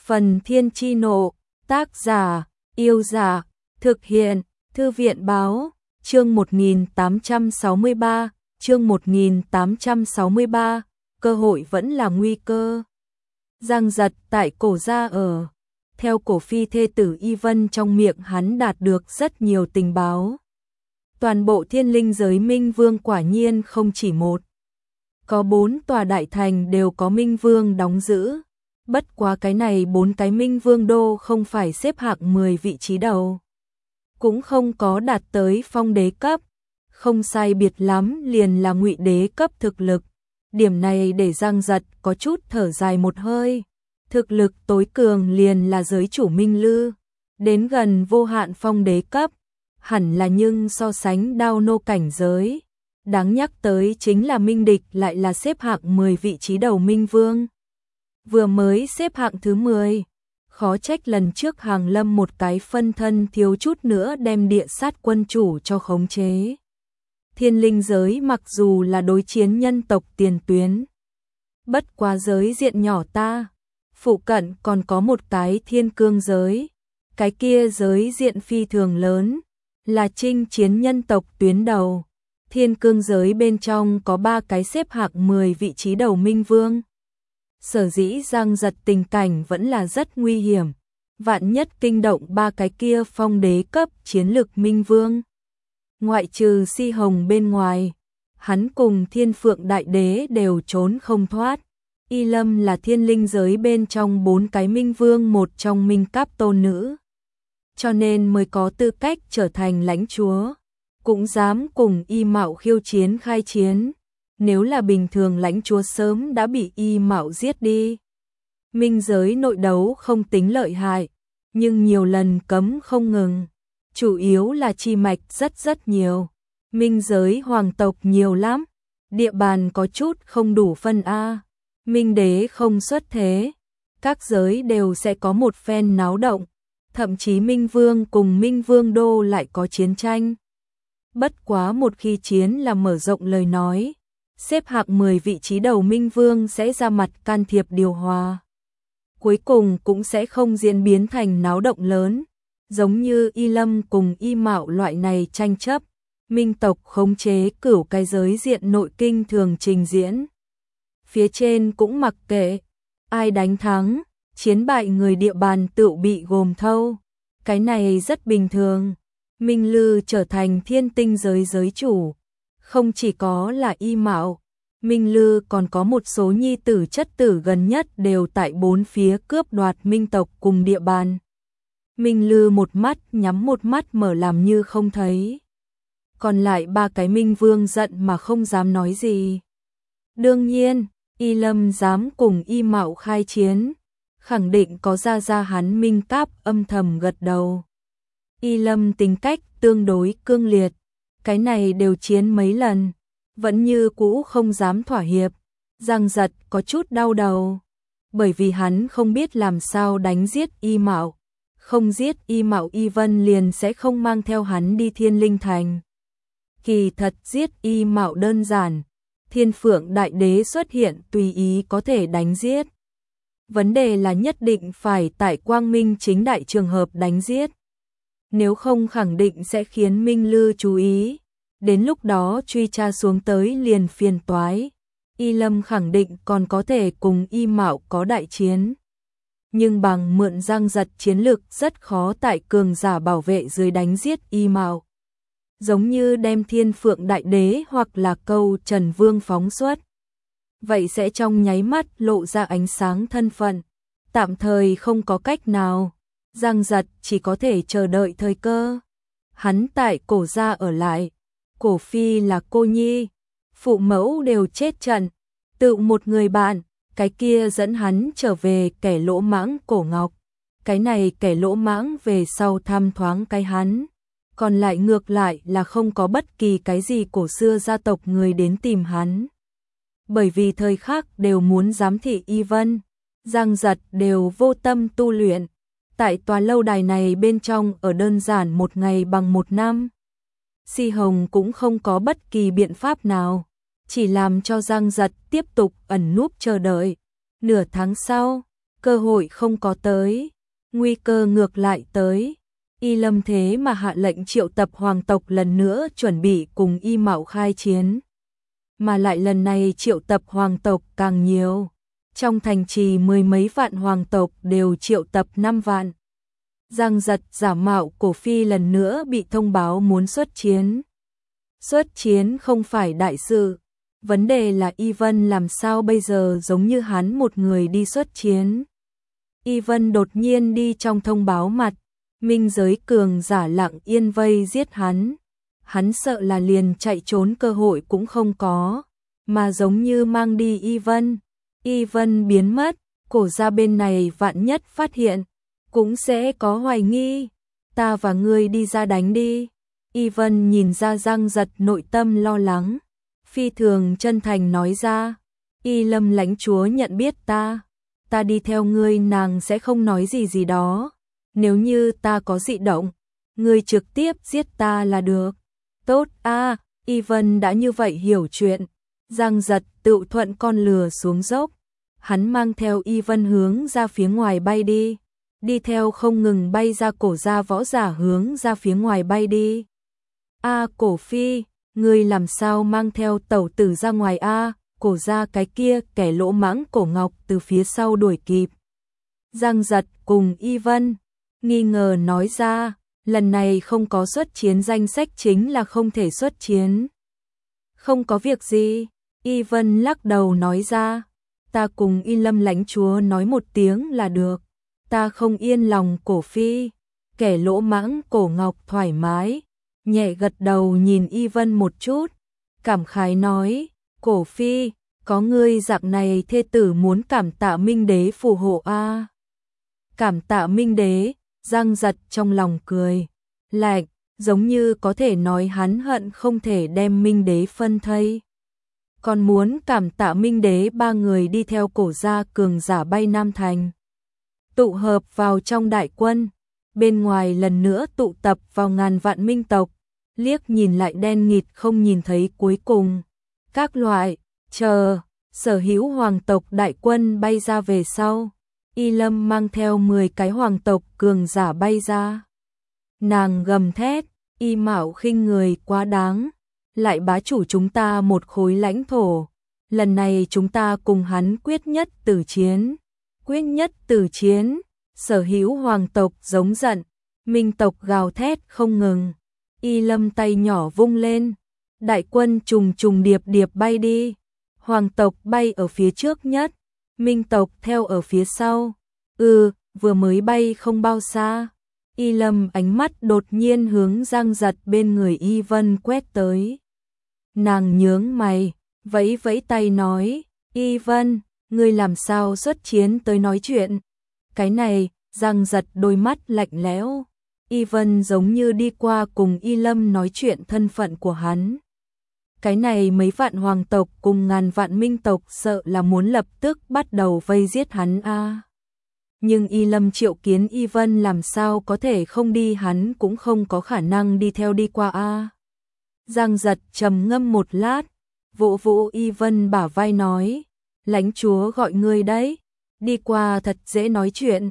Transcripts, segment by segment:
Phần Thiên Chi Nộ, tác giả, Yêu Giả, thực hiện, Thư viện Báo, chương 1863, cơ hội vẫn là nguy cơ. Giang Giật tại cổ gia ở. Theo cổ phi thê tử Y Vân trong miệng hắn đạt được rất nhiều tình báo. Toàn bộ thiên linh giới Minh Vương quả nhiên không chỉ một. Có 4 tòa đại thành đều có Minh Vương đóng giữ. Bất quá cái này 4 cái Minh Vương đô không phải xếp hạng 10 vị trí đầu. Cũng không có đạt tới phong đế cấp. Không sai biệt lắm liền là ngụy đế cấp thực lực. Điểm này để Giang Giật có chút thở dài một hơi. Thực lực tối cường liền là giới chủ Minh Lư. Đến gần vô hạn phong đế cấp. Hẳn là nhưng so sánh đao nô cảnh giới. Đáng nhắc tới chính là Minh Địch lại là xếp hạng 10 vị trí đầu Minh Vương. Vừa mới xếp hạng thứ 10. Khó trách lần trước Hàng Lâm một cái phân thân thiếu chút nữa đem địa sát quân chủ cho khống chế. Thiên linh giới mặc dù là đối chiến nhân tộc tiền tuyến. Bất quá giới diện nhỏ ta. Phụ cận còn có một cái thiên cương giới. Cái kia giới diện phi thường lớn. Là chinh chiến nhân tộc tuyến đầu. Thiên cương giới bên trong có 3 cái xếp hạng 10 vị trí đầu Minh Vương. Sở dĩ Giang Giật tình cảnh vẫn là rất nguy hiểm. Vạn nhất kinh động 3 cái kia phong đế cấp chiến lực Minh Vương. Ngoại trừ Si Hồng bên ngoài, hắn cùng Thiên Phượng Đại Đế đều trốn không thoát. Y Lâm là thiên linh giới bên trong 4 cái Minh Vương một trong Minh Cáp tôn nữ. Cho nên mới có tư cách trở thành lãnh chúa. Cũng dám cùng Y Mạo khiêu chiến khai chiến. Nếu là bình thường lãnh chúa sớm đã bị Y Mạo giết đi. Minh giới nội đấu không tính lợi hại, nhưng nhiều lần cấm không ngừng. Chủ yếu là chi mạch rất nhiều. Minh giới hoàng tộc nhiều lắm. Địa bàn có chút không đủ phân A. Minh đế không xuất thế. Các giới đều sẽ có một phen náo động. Thậm chí Minh Vương cùng Minh Vương đô lại có chiến tranh. Bất quá một khi chiến là mở rộng lời nói. Xếp hạng 10 vị trí đầu Minh Vương sẽ ra mặt can thiệp điều hòa. Cuối cùng cũng sẽ không diễn biến thành náo động lớn. Giống như Y Lâm cùng Y Mạo loại này tranh chấp. Minh tộc khống chế cửu cái giới diện nội kinh thường trình diễn. Phía trên cũng mặc kệ. Ai đánh thắng, chiến bại người địa bàn tự bị gồm thâu. Cái này rất bình thường. Minh Lư trở thành thiên tinh giới giới chủ. Không chỉ có là Y Mạo, Minh Lư còn có một số nhi tử chất tử gần nhất đều tại 4 phía cướp đoạt Minh tộc cùng địa bàn. Minh Lư một mắt nhắm một mắt mở làm như không thấy. Còn lại 3 cái Minh Vương giận mà không dám nói gì. Đương nhiên, Y Lâm dám cùng Y Mạo khai chiến. Khẳng định có ra hắn Minh Cáp âm thầm gật đầu. Y Lâm tính cách tương đối cương liệt. Cái này đều chiến mấy lần. Vẫn như cũ không dám thỏa hiệp. Giang Giật có chút đau đầu. Bởi vì hắn không biết làm sao đánh giết Y Mạo. Không giết Y Mạo Y Vân liền sẽ không mang theo hắn đi Thiên Linh Thành. Kỳ thật giết Y Mạo đơn giản. Thiên Phượng Đại Đế xuất hiện tùy ý có thể đánh giết. Vấn đề là nhất định phải tại quang minh chính đại trường hợp đánh giết. Nếu không khẳng định sẽ khiến Minh Lư chú ý. Đến lúc đó truy tra xuống tới liền phiền toái. Y Lâm khẳng định còn có thể cùng Y Mạo có đại chiến. Nhưng bằng mượn Giang Giật chiến lực rất khó tại cường giả bảo vệ dưới đánh giết Y Mạo. Giống như đem Thiên Phượng Đại Đế hoặc là câu Trần Vương phóng xuất. Vậy sẽ trong nháy mắt lộ ra ánh sáng thân phận. Tạm thời không có cách nào. Giang Giật chỉ có thể chờ đợi thời cơ. Hắn tại cổ gia ở lại. Cổ phi là cô nhi. Phụ mẫu đều chết trận. Tự một người bạn. Cái kia dẫn hắn trở về kẻ lỗ mãng cổ ngọc. Cái này kẻ lỗ mãng về sau thăm thoáng cái hắn. Còn lại ngược lại là không có bất kỳ cái gì cổ xưa gia tộc người đến tìm hắn. Bởi vì thời khắc đều muốn giám thị Y Vân. Giang Giật đều vô tâm tu luyện. Tại tòa lâu đài này bên trong ở đơn giản một ngày bằng một năm. Si Hồng cũng không có bất kỳ biện pháp nào. Chỉ làm cho Giang Giật tiếp tục ẩn núp chờ đợi. Nửa tháng sau, cơ hội không có tới, nguy cơ ngược lại tới. Y Lâm thế mà hạ lệnh triệu tập hoàng tộc lần nữa chuẩn bị cùng Y Mạo khai chiến. Mà lại lần này triệu tập hoàng tộc càng nhiều. Trong thành trì mười mấy vạn hoàng tộc đều triệu tập 5 vạn. Giang Giật giả mạo Cổ Phi lần nữa bị thông báo muốn xuất chiến. Xuất chiến không phải đại sự. Vấn đề là Y Vân làm sao bây giờ giống như hắn một người đi xuất chiến. Y Vân đột nhiên đi trong thông báo mặt. Minh giới cường giả lặng yên vây giết hắn. Hắn sợ là liền chạy trốn cơ hội cũng không có. Mà giống như mang đi Y Vân. Y Vân biến mất. Cổ gia bên này vạn nhất phát hiện. Cũng sẽ có hoài nghi. Ta và ngươi đi ra đánh đi. Y Vân nhìn ra Giang Giật nội tâm lo lắng. Phi thường chân thành nói ra. Y Lâm lãnh chúa nhận biết ta. Ta đi theo ngươi nàng sẽ không nói gì đó. Nếu như ta có dị động, ngươi trực tiếp giết ta là được. Tốt a, Y Vân đã như vậy hiểu chuyện. Giang Giật tự thuận con lừa xuống dốc. Hắn mang theo Y Vân hướng ra phía ngoài bay đi. Đi theo không ngừng bay ra cổ gia võ giả hướng ra phía ngoài bay đi. A Cổ Phi, ngươi làm sao mang theo tẩu tử ra ngoài a? Cổ gia cái kia kẻ lỗ mãng Cổ Ngọc từ phía sau đuổi kịp. Giang Giật cùng Y Vân nghi ngờ nói ra, lần này không có xuất chiến danh sách chính là không thể xuất chiến. Không có việc gì, Y Vân lắc đầu nói ra, ta cùng Y Lâm lãnh chúa nói một tiếng là được. Ta không yên lòng Cổ Phi. Kẻ lỗ mãng Cổ Ngọc thoải mái, nhẹ gật đầu nhìn Y Vân một chút, cảm khái nói, Cổ Phi, có ngươi dạng này thê tử muốn cảm tạ Minh Đế phù hộ a. Cảm tạ Minh Đế, Giang Giật trong lòng cười, lạnh, giống như có thể nói hắn hận không thể đem Minh Đế phân thây. Còn muốn cảm tạ Minh Đế, ba người đi theo cổ gia cường giả bay Nam Thành. Tụ hợp vào trong đại quân, bên ngoài lần nữa tụ tập vào ngàn vạn minh tộc, liếc nhìn lại đen nghịt không nhìn thấy cuối cùng. Các loại, chờ, sở hữu hoàng tộc đại quân bay ra về sau. Y Lâm mang theo 10 cái hoàng tộc cường giả bay ra. Nàng gầm thét, Y Mạo khinh người quá đáng, lại bá chủ chúng ta một khối lãnh thổ. Lần này chúng ta cùng hắn quyết nhất tử chiến. Quyết nhất tử chiến, sở hữu hoàng tộc giống giận, minh tộc gào thét không ngừng. Y Lâm tay nhỏ vung lên, đại quân trùng trùng điệp điệp bay đi. Hoàng tộc bay ở phía trước nhất, minh tộc theo ở phía sau. Vừa mới bay không bao xa, Y Lâm ánh mắt đột nhiên hướng Giang Giật bên người Y Vân quét tới. Nàng nhướng mày, vẫy vẫy tay nói, Y Vân, ngươi làm sao xuất chiến tới nói chuyện? Cái này, Giang Giật đôi mắt lạnh lẽo. Y Vân giống như đi qua cùng Y Lâm nói chuyện thân phận của hắn. Cái này mấy vạn hoàng tộc cùng ngàn vạn minh tộc sợ là muốn lập tức bắt đầu vây giết hắn a. Nhưng Y Lâm triệu kiến Y Vân làm sao có thể không đi, hắn cũng không có khả năng đi theo đi qua a. Giang Giật trầm ngâm một lát, vỗ vỗ Y Vân bả vai nói, lãnh chúa gọi ngươi đấy, đi qua thật dễ nói chuyện.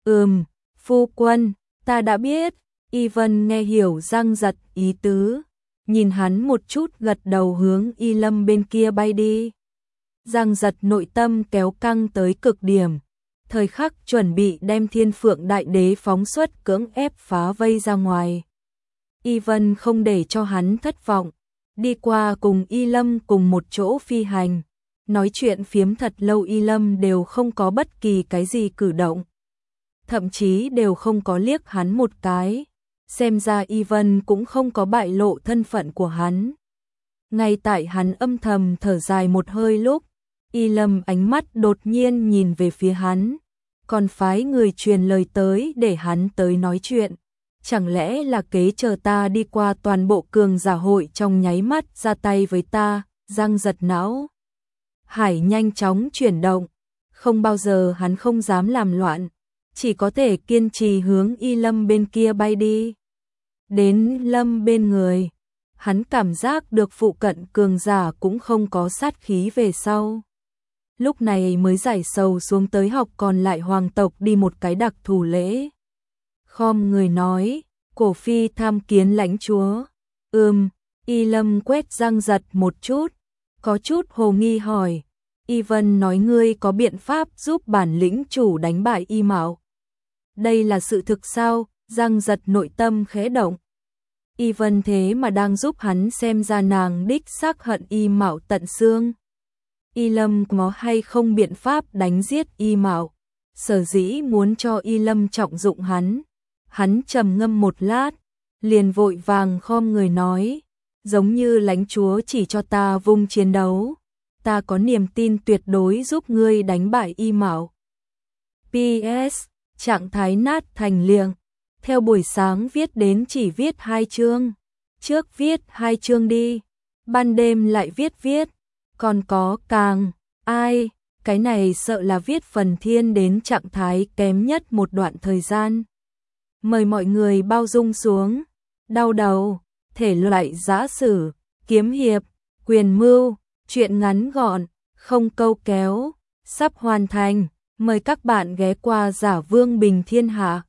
Phu quân, ta đã biết. Y Vân nghe hiểu Giang Giật ý tứ, nhìn hắn một chút gật đầu hướng Y Lâm bên kia bay đi. Giang Giật nội tâm kéo căng tới cực điểm, thời khắc chuẩn bị đem Thiên Phượng Đại Đế phóng xuất cưỡng ép phá vây ra ngoài. Y Vân không để cho hắn thất vọng, đi qua cùng Y Lâm cùng một chỗ phi hành, nói chuyện phiếm thật lâu. Y Lâm đều không có bất kỳ cái gì cử động, thậm chí đều không có liếc hắn một cái, xem ra Y Vân cũng không có bại lộ thân phận của hắn. Ngay tại hắn âm thầm thở dài một hơi lúc, Y Lâm ánh mắt đột nhiên nhìn về phía hắn, còn phái người truyền lời tới để hắn tới nói chuyện. Chẳng lẽ là kế chờ ta đi qua toàn bộ cường giả hội trong nháy mắt ra tay với ta? Giang Giật não hải nhanh chóng chuyển động, không bao giờ hắn không dám làm loạn, chỉ có thể kiên trì hướng Y Lâm bên kia bay đi. Đến Lâm bên người, hắn cảm giác được phụ cận cường giả cũng không có sát khí về sau. lúc này mới giải sầu xuống tới học còn lại hoàng tộc đi một cái đặc thù lễ. Khom người nói, Cổ phi tham kiến lãnh chúa. Y Lâm quét răng giật một chút, có chút hồ nghi hỏi, Y Vân nói ngươi có biện pháp giúp bản lĩnh chủ đánh bại Y Mạo. Đây là sự thực sao? Răng giật nội tâm khẽ động. Y Vân thế mà đang giúp hắn, xem ra nàng đích xác hận Y Mạo tận xương. Y Lâm có hay không biện pháp đánh giết Y Mạo, sở dĩ muốn cho Y Lâm trọng dụng hắn. Hắn trầm ngâm một lát, liền vội vàng khom người nói, giống như lãnh chúa chỉ cho ta vung chiến đấu, ta có niềm tin tuyệt đối giúp ngươi đánh bại Y Mạo. PS, trạng thái nát thành liệng, theo buổi sáng viết đến chỉ viết 2 chương, trước viết 2 chương đi, ban đêm lại viết, còn có càng, ai, cái này sợ là viết phần thiên đến trạng thái kém nhất một đoạn thời gian. Mời mọi người bao dung xuống, đau đầu, thể loại giã sử, kiếm hiệp, quyền mưu, truyện ngắn gọn, không câu kéo, sắp hoàn thành, mời các bạn ghé qua Giả Vương Bình Thiên Hạ.